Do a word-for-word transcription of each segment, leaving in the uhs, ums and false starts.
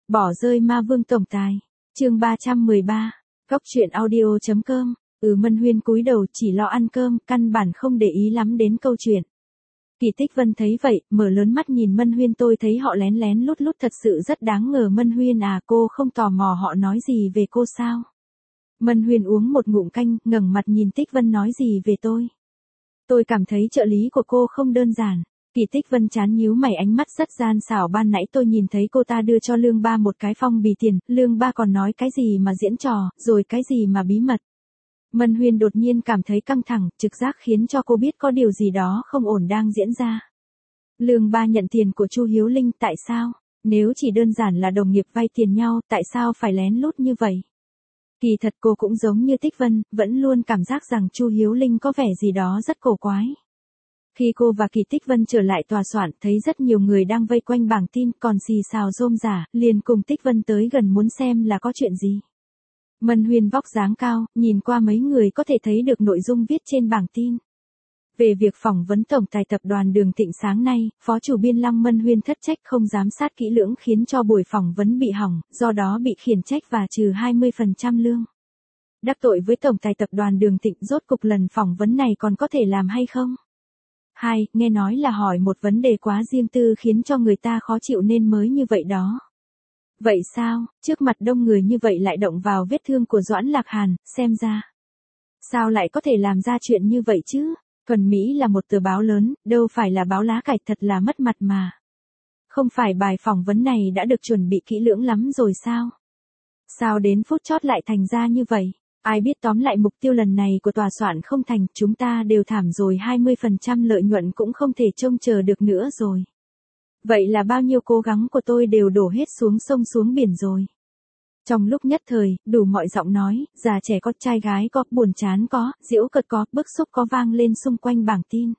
Bỏ rơi ma vương tổng tài. Chương ba trăm mười ba. Góc truyện audio chấm com. Ừ, Mân Huyên cúi đầu chỉ lo ăn cơm, căn bản không để ý lắm đến câu chuyện. Kỳ Tích Vân thấy vậy, mở lớn mắt nhìn Mân Huyên, tôi thấy họ lén lén lút lút thật sự rất đáng ngờ. Mân Huyên à, cô không tò mò họ nói gì về cô sao? Mân Huyên uống một ngụm canh, ngẩng mặt nhìn Tích Vân, nói gì về tôi? Tôi cảm thấy trợ lý của cô không đơn giản. Kỳ Tích Vân chán nhíu mày, ánh mắt rất gian xảo. Ban nãy tôi nhìn thấy cô ta đưa cho Lương Ba một cái phong bì tiền, Lương Ba còn nói cái gì mà diễn trò, rồi cái gì mà bí mật. Mân Huyên đột nhiên cảm thấy căng thẳng, trực giác khiến cho cô biết có điều gì đó không ổn đang diễn ra. Lương Ba nhận tiền của Chu Hiếu Linh, tại sao? Nếu chỉ đơn giản là đồng nghiệp vay tiền nhau, tại sao phải lén lút như vậy? Kỳ thật cô cũng giống như Tích Vân, vẫn luôn cảm giác rằng Chu Hiếu Linh có vẻ gì đó rất cổ quái. Khi cô và Kỳ Tích Vân trở lại tòa soạn, thấy rất nhiều người đang vây quanh bảng tin, còn xì xào rôm rả, liền cùng Tích Vân tới gần muốn xem là có chuyện gì. Mân Huyên vóc dáng cao, nhìn qua mấy người có thể thấy được nội dung viết trên bảng tin. Về việc phỏng vấn tổng tài tập đoàn Đường Thịnh sáng nay, phó chủ biên Lăng Mân Huyên thất trách không giám sát kỹ lưỡng khiến cho buổi phỏng vấn bị hỏng, do đó bị khiển trách và trừ hai mươi phần trăm lương. Đắc tội với tổng tài tập đoàn Đường Thịnh, rốt cục lần phỏng vấn này còn có thể làm hay không? Hai, nghe nói là hỏi một vấn đề quá riêng tư khiến cho người ta khó chịu nên mới như vậy đó. Vậy sao, trước mặt đông người như vậy lại động vào vết thương của Doãn Lạc Hàn, xem ra. Sao lại có thể làm ra chuyện như vậy chứ? Thuần Mỹ là một tờ báo lớn, đâu phải là báo lá cải, thật là mất mặt mà. Không phải bài phỏng vấn này đã được chuẩn bị kỹ lưỡng lắm rồi sao? Sao đến phút chót lại thành ra như vậy? Ai biết, tóm lại mục tiêu lần này của tòa soạn không thành, chúng ta đều thảm rồi, hai mươi phần trăm lợi nhuận cũng không thể trông chờ được nữa rồi. Vậy là bao nhiêu cố gắng của tôi đều đổ hết xuống sông xuống biển rồi. Trong lúc nhất thời, đủ mọi giọng nói, già trẻ có, trai gái có, buồn chán có, giễu cợt có, bức xúc có vang lên xung quanh bảng tin.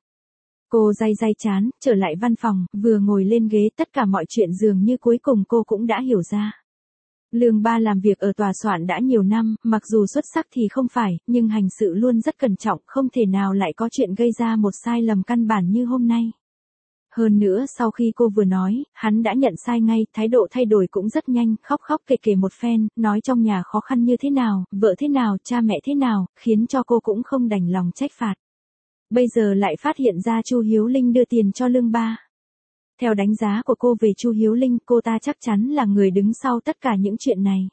Cô day day chán, trở lại văn phòng, vừa ngồi lên ghế, tất cả mọi chuyện dường như cuối cùng cô cũng đã hiểu ra. Lương Ba làm việc ở tòa soạn đã nhiều năm, mặc dù xuất sắc thì không phải, nhưng hành sự luôn rất cẩn trọng, không thể nào lại có chuyện gây ra một sai lầm căn bản như hôm nay. Hơn nữa sau khi cô vừa nói, hắn đã nhận sai ngay, thái độ thay đổi cũng rất nhanh, khóc khóc kể kể một phen, nói trong nhà khó khăn như thế nào, vợ thế nào, cha mẹ thế nào, khiến cho cô cũng không đành lòng trách phạt. Bây giờ lại phát hiện ra Chu Hiếu Linh đưa tiền cho Lương Ba. Theo đánh giá của cô về Chu Hiếu Linh, cô ta chắc chắn là người đứng sau tất cả những chuyện này.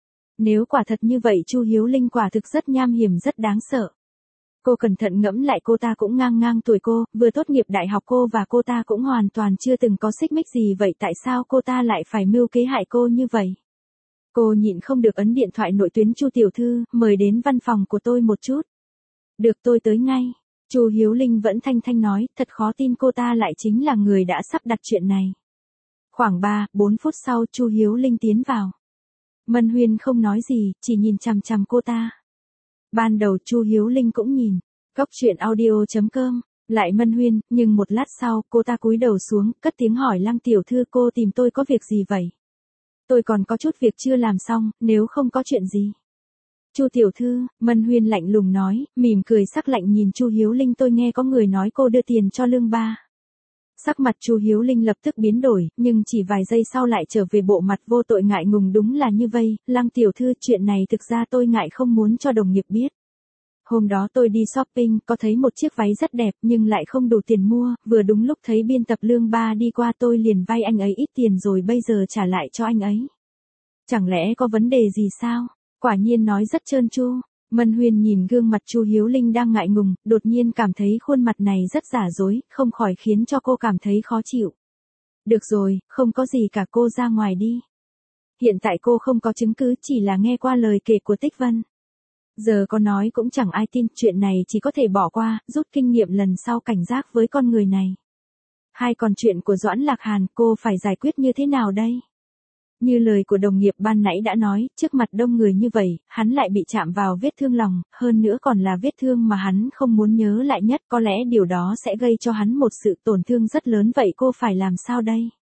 Nếu quả thật như vậy, Chu Hiếu Linh quả thực rất nham hiểm, rất đáng sợ. Cô cẩn thận ngẫm lại, cô ta cũng ngang ngang tuổi cô, vừa tốt nghiệp đại học, cô và cô ta cũng hoàn toàn chưa từng có xích mích gì, vậy tại sao cô ta lại phải mưu kế hại cô như vậy? Cô nhịn không được ấn điện thoại nội tuyến, Chu tiểu thư, mời đến văn phòng của tôi một chút. Được, tôi tới ngay. Chu Hiếu Linh vẫn thanh thanh nói, thật khó tin cô ta lại chính là người đã sắp đặt chuyện này. Khoảng ba, bốn phút sau, Chu Hiếu Linh tiến vào. Mân Huyên không nói gì, chỉ nhìn chằm chằm cô ta. Ban đầu Chu Hiếu Linh cũng nhìn. Góc truyện audio chấm com. Lại Mân Huyên, nhưng một lát sau, cô ta cúi đầu xuống, cất tiếng hỏi, Lăng tiểu thư, cô tìm tôi có việc gì vậy? Tôi còn có chút việc chưa làm xong, nếu không có chuyện gì. Chu tiểu thư, Mân Huyên lạnh lùng nói, mỉm cười sắc lạnh nhìn Chu Hiếu Linh, tôi nghe có người nói cô đưa tiền cho Lương Ba. Sắc mặt Chu Hiếu Linh lập tức biến đổi, nhưng chỉ vài giây sau lại trở về bộ mặt vô tội ngại ngùng, đúng là như vậy, Lăng tiểu thư, chuyện này thực ra tôi ngại không muốn cho đồng nghiệp biết. Hôm đó tôi đi shopping, có thấy một chiếc váy rất đẹp nhưng lại không đủ tiền mua, vừa đúng lúc thấy biên tập Lương Ba đi qua, tôi liền vay anh ấy ít tiền rồi bây giờ trả lại cho anh ấy. Chẳng lẽ có vấn đề gì sao? Quả nhiên nói rất trơn tru. Mân Huyên nhìn gương mặt Chu Hiếu Linh đang ngại ngùng, đột nhiên cảm thấy khuôn mặt này rất giả dối, không khỏi khiến cho cô cảm thấy khó chịu. Được rồi, không có gì cả, cô ra ngoài đi. Hiện tại cô không có chứng cứ, chỉ là nghe qua lời kể của Tích Vân. Giờ có nói cũng chẳng ai tin, chuyện này chỉ có thể bỏ qua, rút kinh nghiệm lần sau cảnh giác với con người này. Hai, còn chuyện của Doãn Lạc Hàn, cô phải giải quyết như thế nào đây? Như lời của đồng nghiệp ban nãy đã nói, trước mặt đông người như vậy, hắn lại bị chạm vào vết thương lòng, hơn nữa còn là vết thương mà hắn không muốn nhớ lại nhất, có lẽ điều đó sẽ gây cho hắn một sự tổn thương rất lớn, vậy cô phải làm sao đây?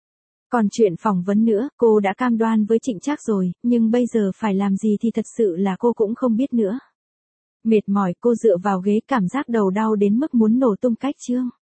Còn chuyện phỏng vấn nữa, cô đã cam đoan với Trịnh Trác rồi, nhưng bây giờ phải làm gì thì thật sự là cô cũng không biết nữa. Mệt mỏi, cô dựa vào ghế, cảm giác đầu đau đến mức muốn nổ tung cách chương.